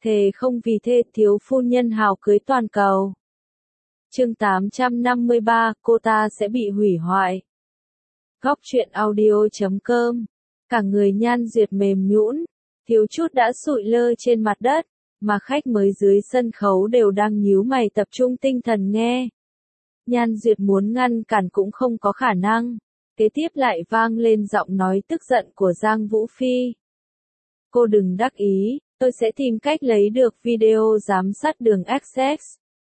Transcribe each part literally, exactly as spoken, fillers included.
thề không vì thê thiếu phu nhân hào cưới toàn cầu. Chương tám trăm năm mươi ba, cô ta sẽ bị hủy hoại. Góc truyện audio chấm com. Cả người Nhan Duyệt mềm nhũn, thiếu chút đã sụi lơ trên mặt đất, mà khách mới dưới sân khấu đều đang nhíu mày tập trung tinh thần nghe. Nhan Duyệt muốn ngăn cản cũng không có khả năng. Kế tiếp lại vang lên giọng nói tức giận của Giang Vũ Phi. Cô đừng đắc ý, tôi sẽ tìm cách lấy được video giám sát đường Access.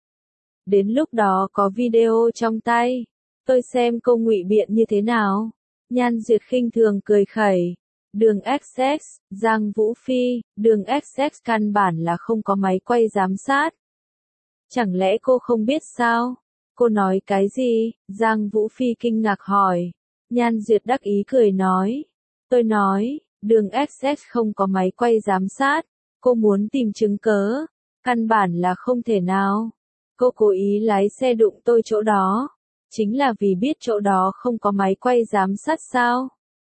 Đến lúc đó có video trong tay, tôi xem cô ngụy biện như thế nào. Nhan Duyệt khinh thường cười khẩy. Đường Access, Giang Vũ Phi, đường Access căn bản là không có máy quay giám sát. Chẳng lẽ cô không biết sao? Cô nói cái gì? Giang Vũ Phi kinh ngạc hỏi. Nhan Duyệt đắc ý cười nói. Tôi nói, đường Access không có máy quay giám sát. Cô muốn tìm chứng cớ. Căn bản là không thể nào. Cô cố ý lái xe đụng tôi chỗ đó. Chính là vì biết chỗ đó không có máy quay giám sát sao?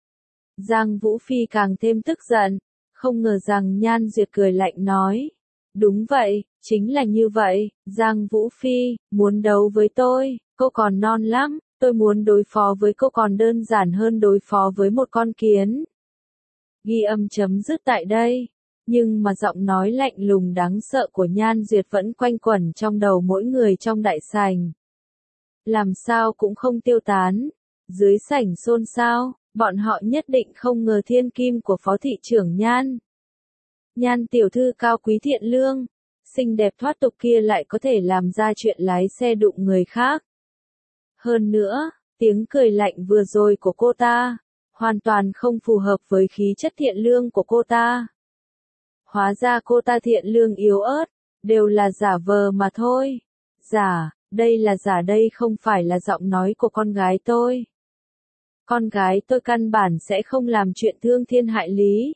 Giang Vũ Phi càng thêm tức giận. Không ngờ rằng Nhan Duyệt cười lạnh nói. Đúng vậy, chính là như vậy, Giang Vũ Phi, muốn đấu với tôi, cô còn non lắm, tôi muốn đối phó với cô còn đơn giản hơn đối phó với một con kiến. Ghi âm chấm dứt tại đây, nhưng mà giọng nói lạnh lùng đáng sợ của Nhan Duyệt vẫn quanh quẩn trong đầu mỗi người trong đại sảnh. Làm sao cũng không tiêu tán, dưới sảnh xôn xao, bọn họ nhất định không ngờ thiên kim của phó thị trưởng Nhan. Nhan tiểu thư cao quý thiện lương, xinh đẹp thoát tục kia lại có thể làm ra chuyện lái xe đụng người khác. Hơn nữa, tiếng cười lạnh vừa rồi của cô ta, hoàn toàn không phù hợp với khí chất thiện lương của cô ta. Hóa ra cô ta thiện lương yếu ớt, đều là giả vờ mà thôi. Giả, đây là giả đây không phải là giọng nói của con gái tôi. Con gái tôi căn bản sẽ không làm chuyện thương thiên hại lý.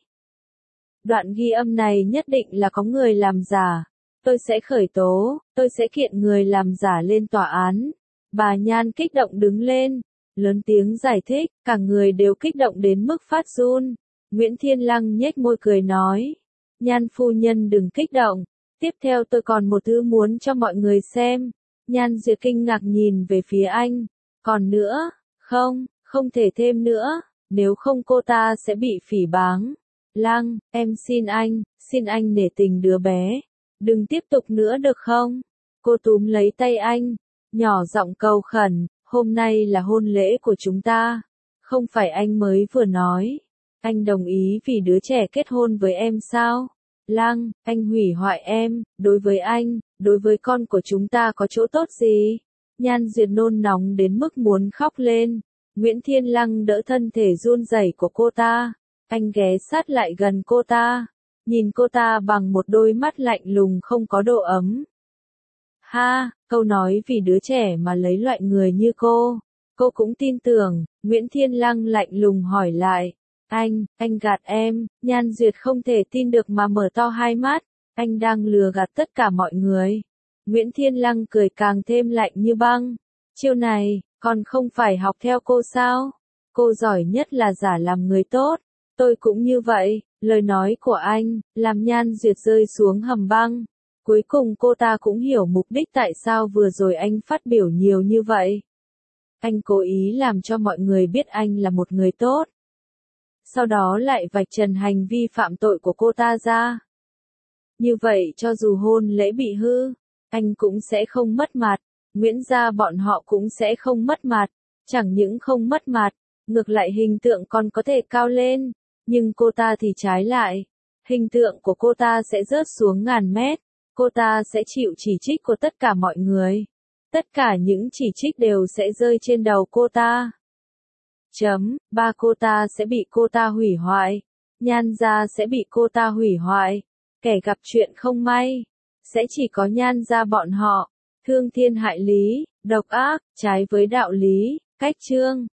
Đoạn ghi âm này nhất định là có người làm giả. Tôi sẽ khởi tố, tôi sẽ kiện người làm giả lên tòa án. Bà Nhan kích động đứng lên, lớn tiếng giải thích, cả người đều kích động đến mức phát run. Nguyễn Thiên Lăng nhếch môi cười nói, Nhan phu nhân đừng kích động, tiếp theo tôi còn một thứ muốn cho mọi người xem. Nhan Duyệt kinh ngạc nhìn về phía anh, còn nữa, không, không thể thêm nữa, nếu không cô ta sẽ bị phỉ báng. Lăng, em xin anh, xin anh nể tình đứa bé. Đừng tiếp tục nữa được không? Cô túm lấy tay anh, nhỏ giọng cầu khẩn, hôm nay là hôn lễ của chúng ta. Không phải anh mới vừa nói. Anh đồng ý vì đứa trẻ kết hôn với em sao? Lăng, anh hủy hoại em, đối với anh, đối với con của chúng ta có chỗ tốt gì? Nhan Duyệt nôn nóng đến mức muốn khóc lên. Nguyễn Thiên Lăng đỡ thân thể run rẩy của cô ta. Anh ghé sát lại gần cô ta, nhìn cô ta bằng một đôi mắt lạnh lùng không có độ ấm. Ha, câu nói vì đứa trẻ mà lấy loại người như cô, cô cũng tin tưởng. Nguyễn Thiên Lăng lạnh lùng hỏi lại, anh, anh gạt em. Nhan Duyệt không thể tin được mà mở to hai mắt, anh đang lừa gạt tất cả mọi người. Nguyễn Thiên Lăng cười càng thêm lạnh như băng, chiêu này, còn không phải học theo cô sao? Cô giỏi nhất là giả làm người tốt. Tôi cũng như vậy, lời nói của anh, làm Nhan Duyệt rơi xuống hầm băng. Cuối cùng cô ta cũng hiểu mục đích tại sao vừa rồi anh phát biểu nhiều như vậy. Anh cố ý làm cho mọi người biết anh là một người tốt. Sau đó lại vạch trần hành vi phạm tội của cô ta ra. Như vậy cho dù hôn lễ bị hư, anh cũng sẽ không mất mặt. Nguyễn gia bọn họ cũng sẽ không mất mặt. Chẳng những không mất mặt, ngược lại hình tượng còn có thể cao lên. Nhưng cô ta thì trái lại, hình tượng của cô ta sẽ rớt xuống ngàn mét, cô ta sẽ chịu chỉ trích của tất cả mọi người. Tất cả những chỉ trích đều sẽ rơi trên đầu cô ta. Chấm, ba cô ta sẽ bị cô ta hủy hoại, Nhan gia sẽ bị cô ta hủy hoại. Kẻ gặp chuyện không may, sẽ chỉ có Nhan gia bọn họ, thương thiên hại lý, độc ác, trái với đạo lý, cách chương.